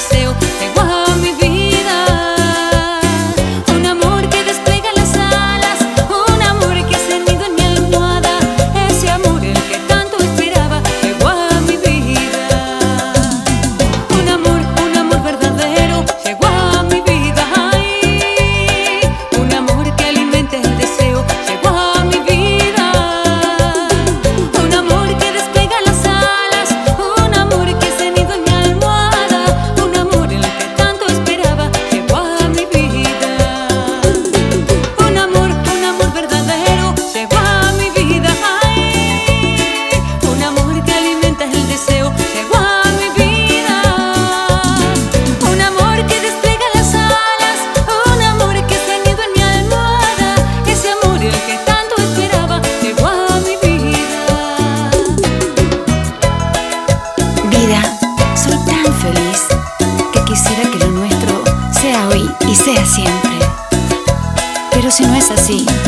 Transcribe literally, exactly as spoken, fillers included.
deseo llegó a mi vida. Un amor que despliega las alas, un amor que se nido en mi almohada. Ese amor el que tanto esperaba llegó a mi vida. Un amor, un amor verdadero llegó a mi vida. Ay, un amor que alimenta el deseo llegó a mi vida. Un amor que despliega las alas, un amor que se nido en mi almohada. Un amor el que tanto esperaba llegó a mi vida. Un amor, un amor verdadero llegó a mi vida. Ay, un amor que alimenta el deseo llegó a mi vida. Un amor que despliega las alas, un amor que se nido en mi almohada. Ese amor el que tanto esperaba llegó a mi vida. Vida, soy tan feliz que quisiera que lo nuestro sea hoy y sea siempre. Pero si no es así,